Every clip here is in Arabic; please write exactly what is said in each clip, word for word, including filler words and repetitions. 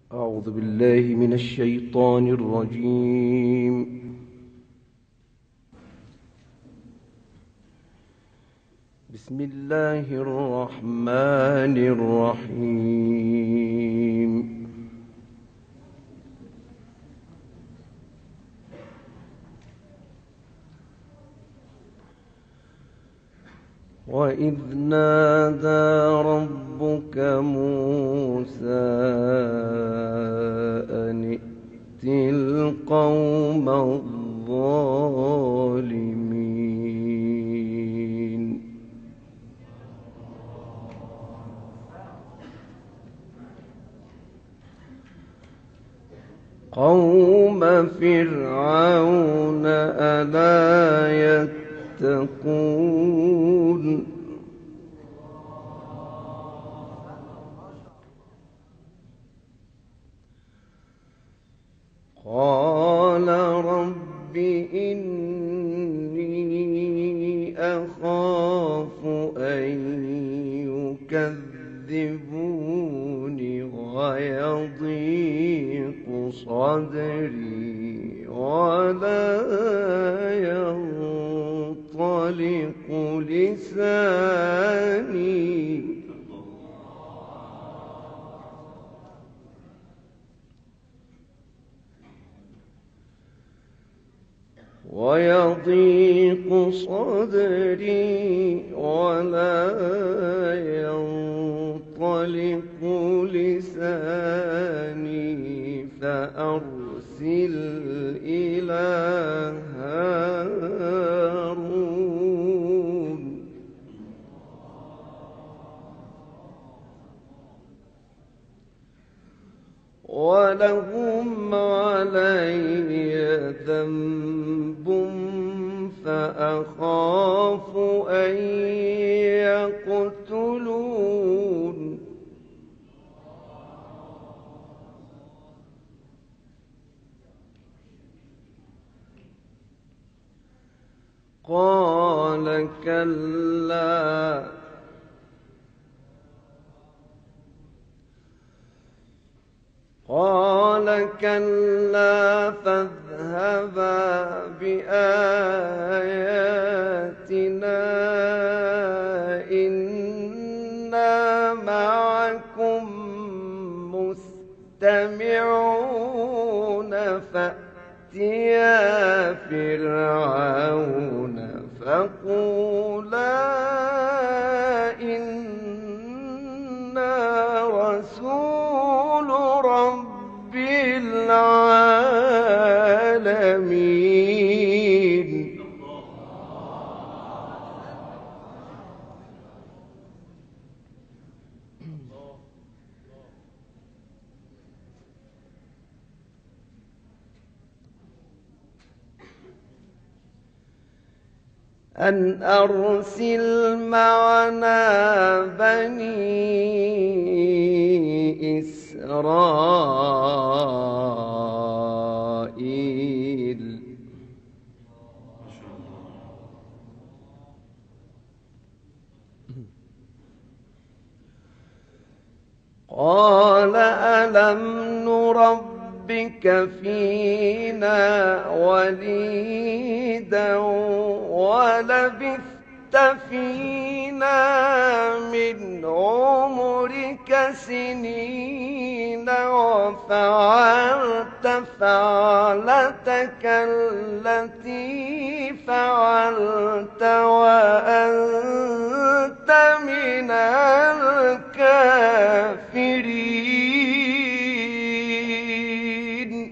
أعوذ بالله من الشيطان الرجيم. بسم الله الرحمن الرحيم. وإذ نادى ربك موسى أن ائت القوم الظالمين قوم فرعون ألا يتقون قال رب إني أخاف أن يكذبون ويضيق صدري ولا ينطلق لساني ويضيق صدري ولا ينطلق لساني فأرسل إلى هارون ولهم علي ذنب فأخاف أن يقتلون قال كلا قال كلا فاذهبا بآياتنا إنا معكم مستمعون فأتيا فرعون فقولا إنا رسول رب العالمين أن أرسل معنا بني إسرائيل قال ألم نربك فينا وليدا ولبثت فينا من عمرك سنين وفعلت فعلتك التي فعلت وأنت من الكافرين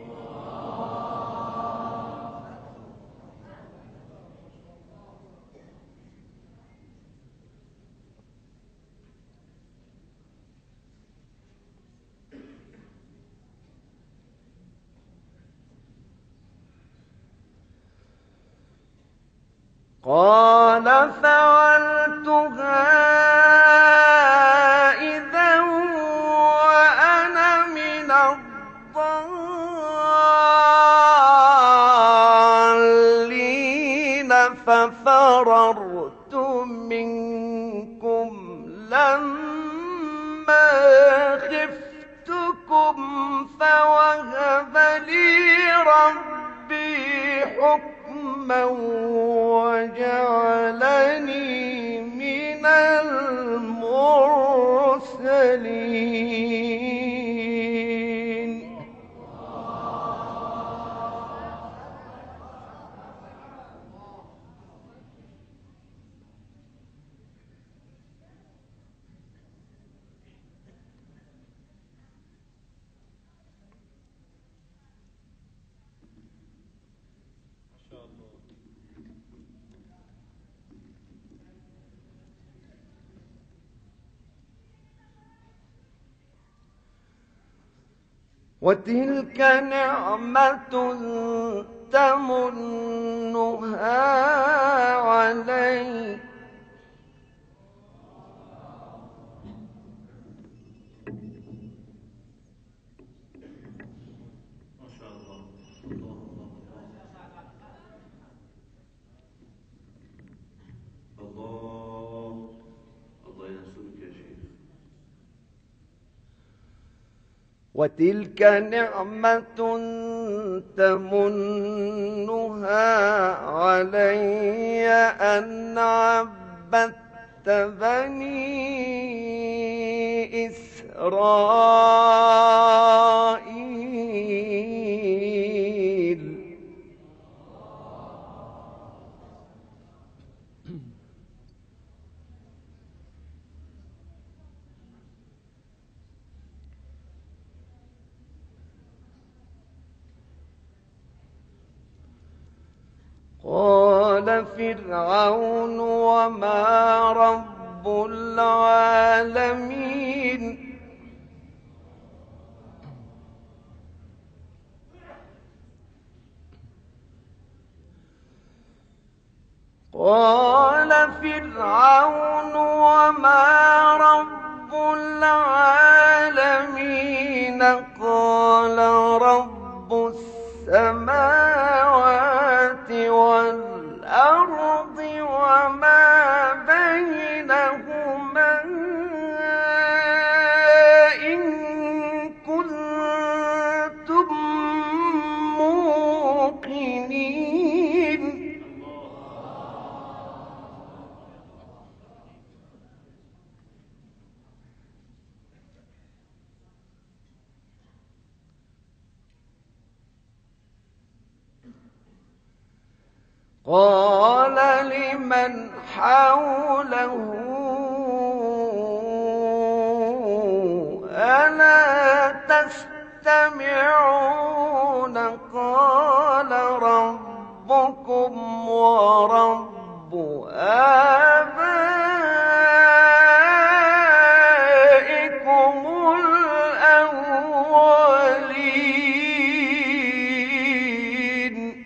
قال فعلتها إذا وأنا من الضالين ففررت منكم لما خفتكم وتلك نعمة تمنها علي وتلك نعمة تمنها علي أن عبدت بني إسرائيل. قال فرعون وما رب العالمين. قال فرعون وما رب العالمين. قال رب السماوات والأرض وما بينهما إن كنتم موقنين. قال لمن حوله ألا تستمعون. قال ربكم ورب آبائكم الأولين.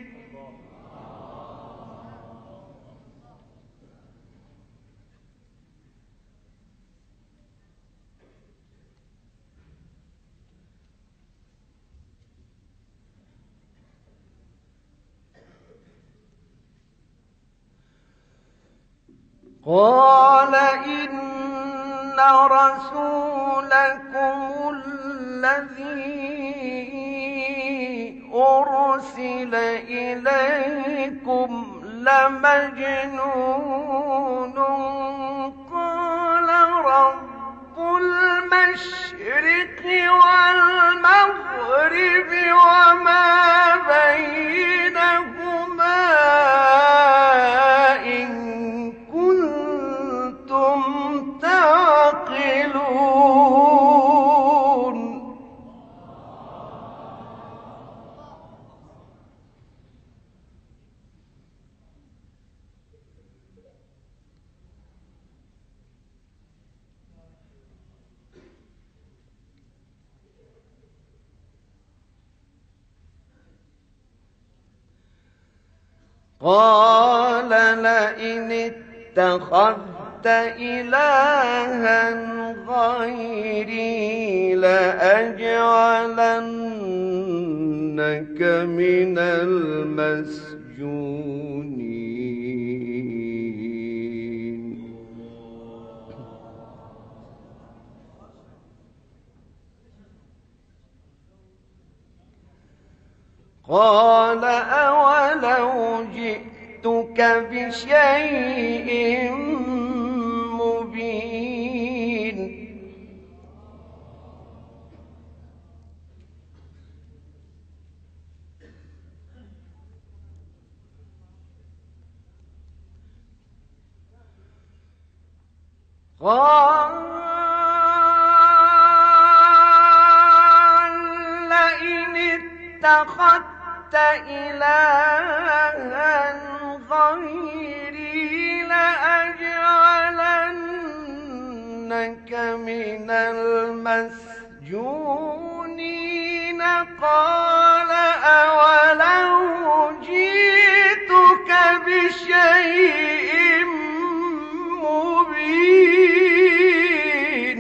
قال إن رسولكم الذي أرسل إليكم لمجنون. قال رب المشرق والمغرب وما بينهما إن كنتم تعقلون. قال لئن اتخذت إلها غيري لأجعلنك من المسجونين. قال أولو جئتك بشيء مبين. قال لئن اتخذت إلها غيري لأجعلنك من المسجونين. قال أولو جئتك بشيء مبين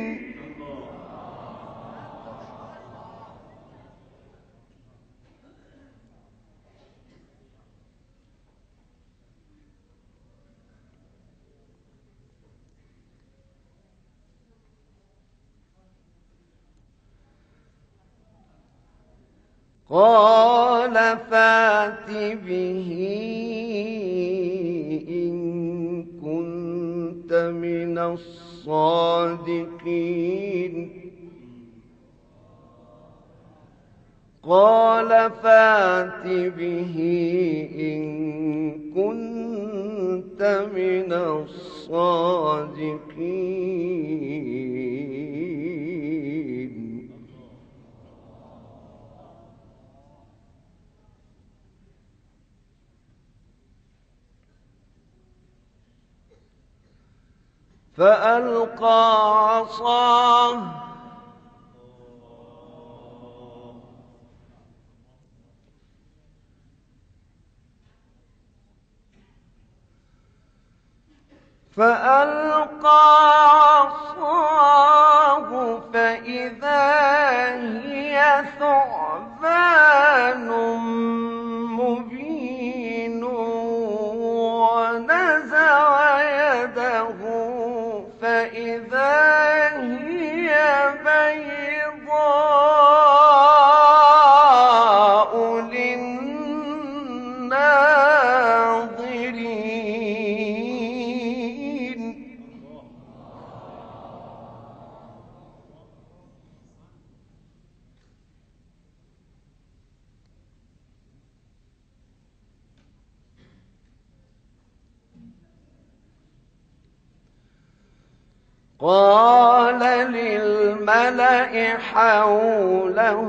قال فات به إن كنت من الصادقين قال فات به إن كنت من الصادقين فألقى عصاه فألقى عصاه فإذا هي ثعبان مبين ونزع يده فإذا هي بيضاء للناظرين قال للملأ حوله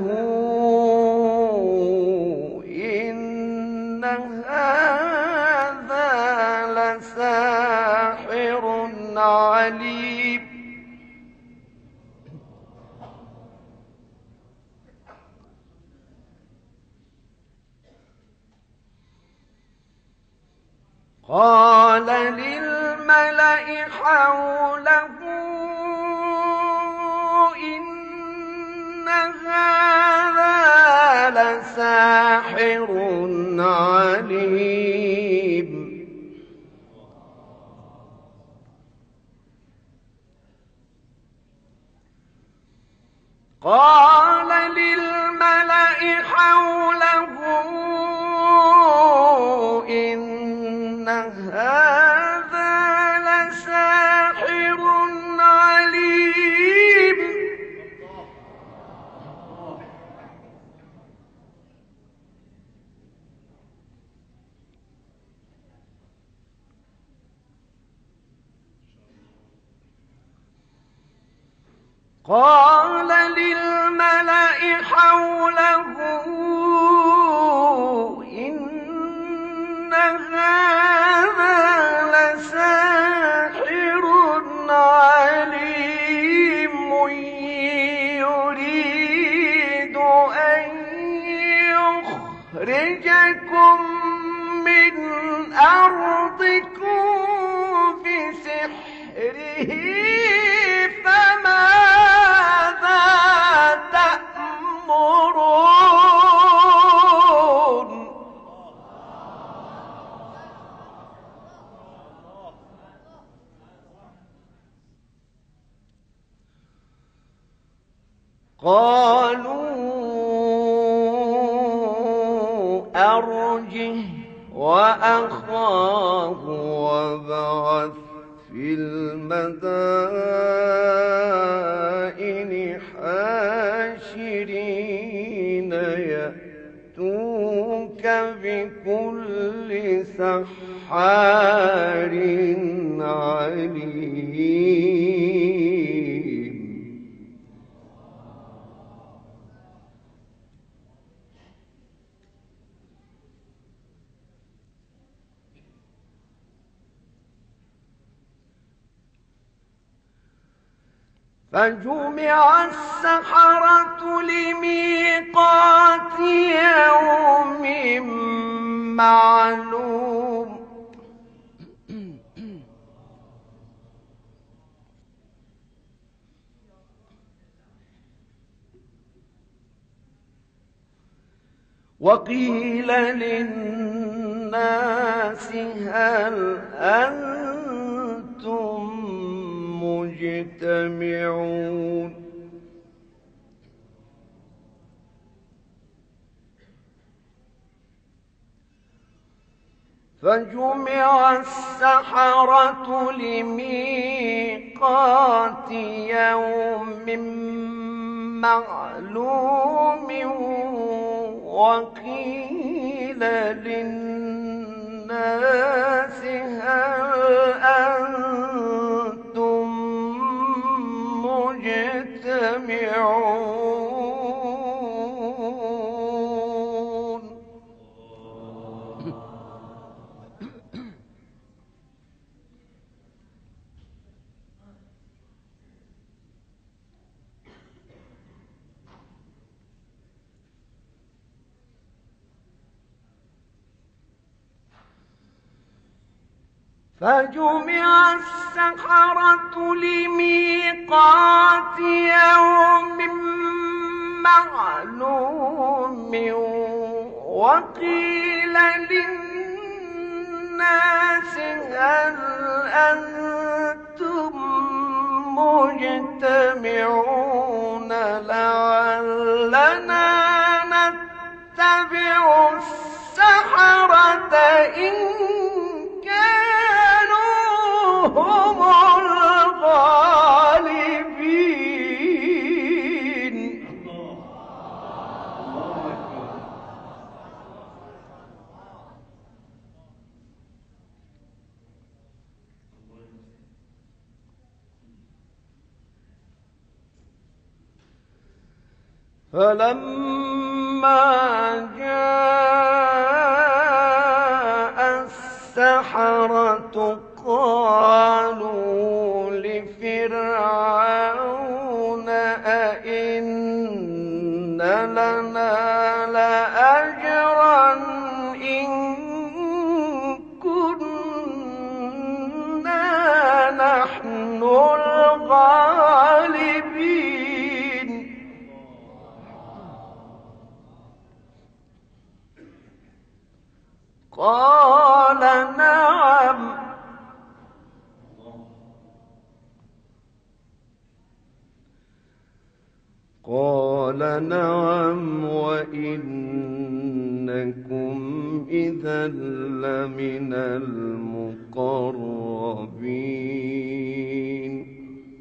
إن هذا لساحر عليم قال للملأ حوله إن هذا لساحر عليم قال للملأ حوله إن هذا لساحر عليم قال للملأ حوله إن هذا لساحر عليم يريد أن يخرجكم من أرضكم بسحره فماذا تأمرون قالوا أرجه وأخاه وابعث في المدائن حاشرين يأتوك بكل سحار عليم فجمع السحرة لميقات يوم معلوم وقيل للناس هل أنتم مجتمعون فجمع السحرة لميقات يوم معلوم وقيل للناس هل أنتم مجتمعون فجمع السحرة لميقات يوم معلوم وقيل للناس هل أنتم مجتمعون لعلنا نتبع السحرة إن كانوا هم الغالبين فلما جاء السحرة قالوا لفرعون أئن لنا لأجرا إن كنا نحن الغالبين قال نعم قال نعم وإنكم إذا لمن المقربين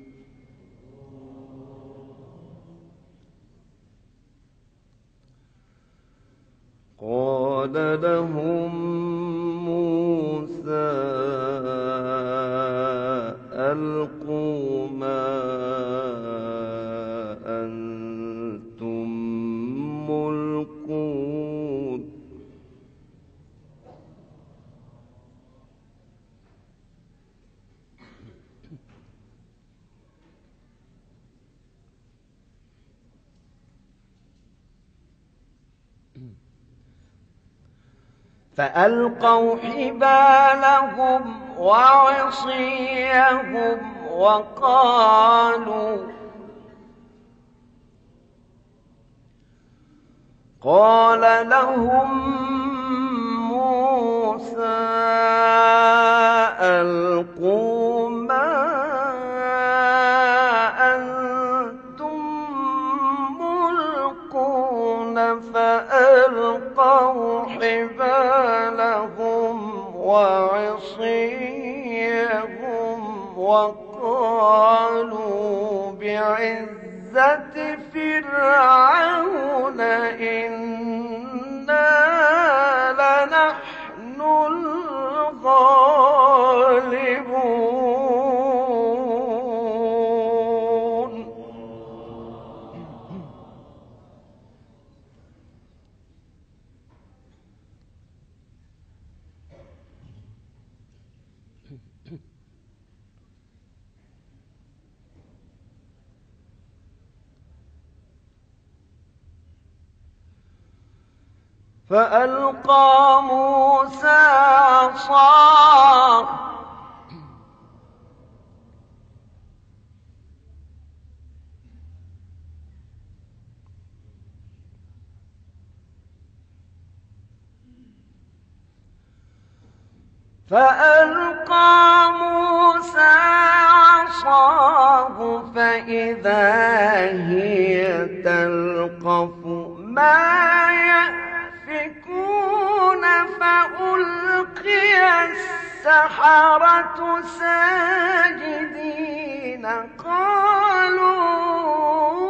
قال لهم موسى ألقوا ما أنتم ملقون فألقوا حبالهم وعصيهم وقالوا قال لهم موسى ألقوا ما أنتم ملقون فألقوا حبالهم وعصيهم وقالوا بعزة فرعون إنا لنحن الغالبون فألقى موسى عصاه فألقى موسى عصاه فإذا هي تلقف ما يأفكون فألقي السحرة ساجدين قالوا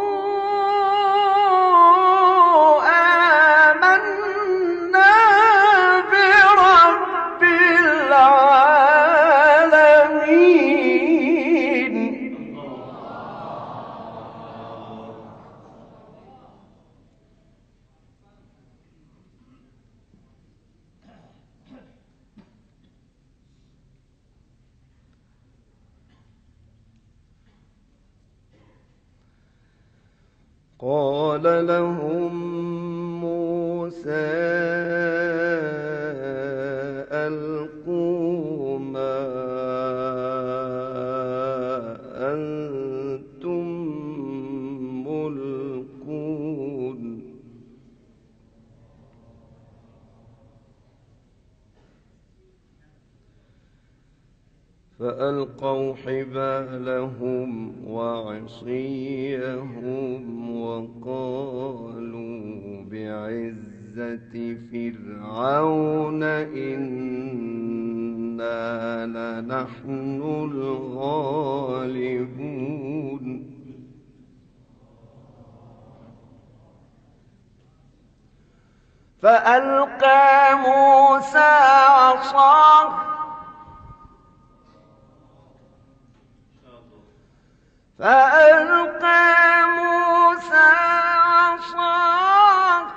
قال لهم موسى ألقوا ما أنتم ملقون فألقوا حبالهم وعصيهم وقالوا بعزة فرعون إنا لنحن الغالبون فألقى موسى عصاه فألقى موسى عصاه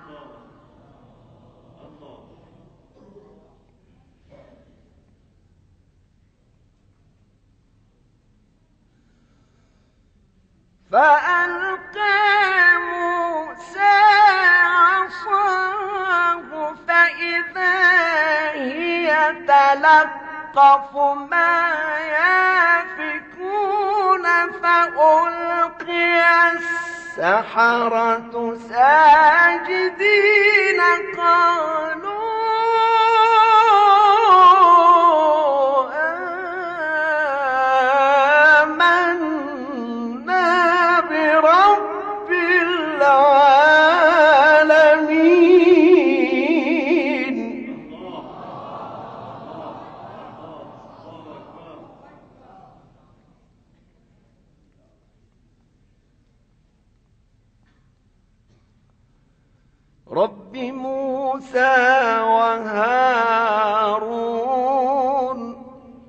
فألقى موسى عصاه فإذا هي تلقف ما يأفكون فألقي السحرة ساجدين قالوا آمنا برب العالمين. رب موسى وهارون.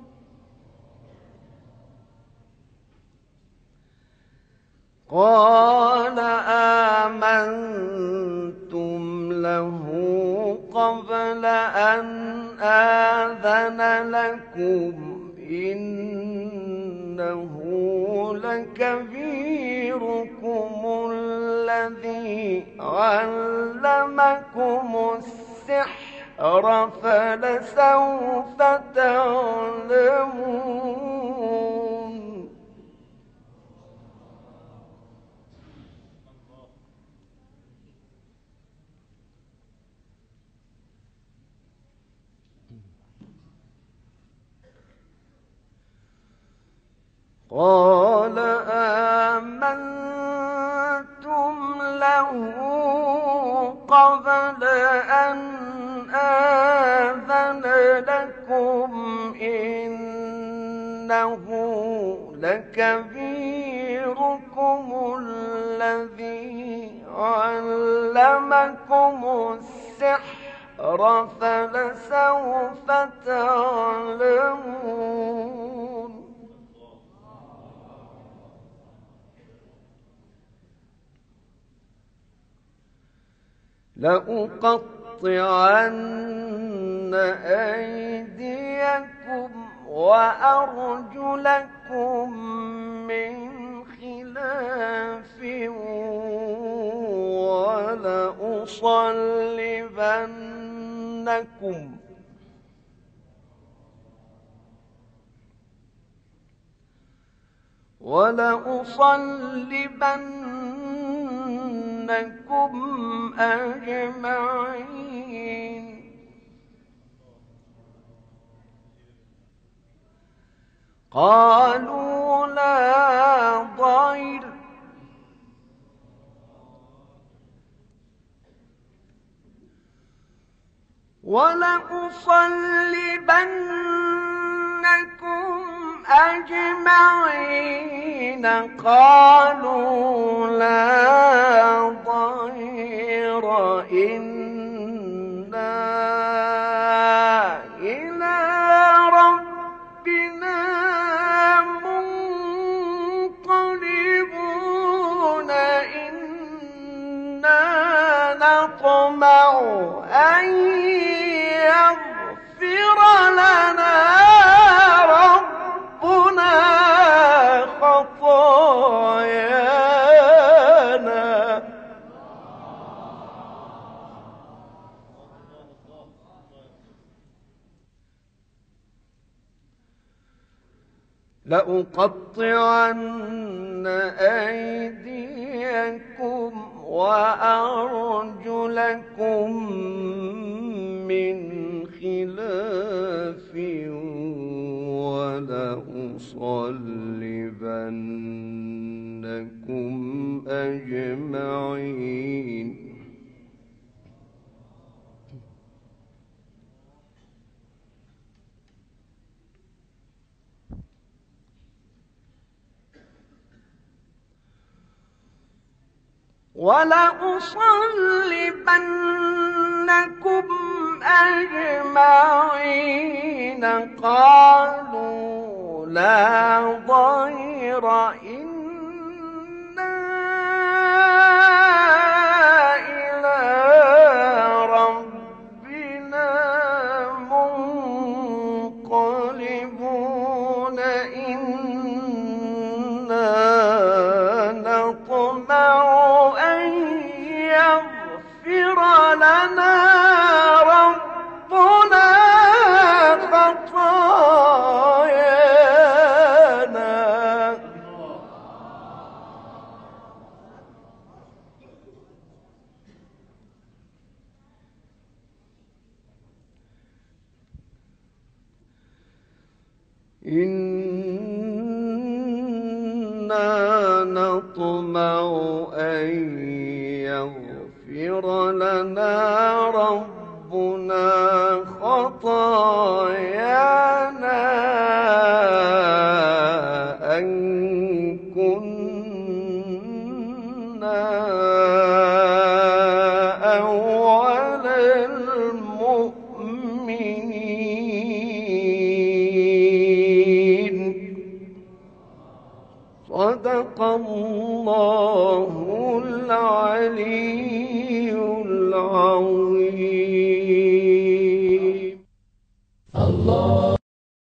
قال آمنتم له قبل أن آذن لكم إنه لكبيركم الذي علمكم السحر فلسوف تعلمون. قال آمنتم له قبل أن آذن لكم إنه لكبيركم الذي علمكم السحر فلسوف تعلمون. لأقطعن أيديكم وأرجلكم من خلاف ولأقطعن ولأصلبنكم ولأصلبنكم أجمعين قالوا لا ضير ولأصلبنكم أجمعين قالوا لا ضير إنا إلى ربنا منقلبون إنا نطمع أن يغفر لنا ربنا خطايانا لأقطعن أيديكم وأرجلكم من خلاف ولأصلبنكم أجمعين ولأصلبنكم أجمعين قالوا لا ضير إنا إلى ربنا منقلبون إنا نطمع أن يغفر لنا ربنا خطايانا إنا نطمع أن يغفر لنا ربنا خطايانا أن كنا أول المؤمنين صدق الله العلي العظيم.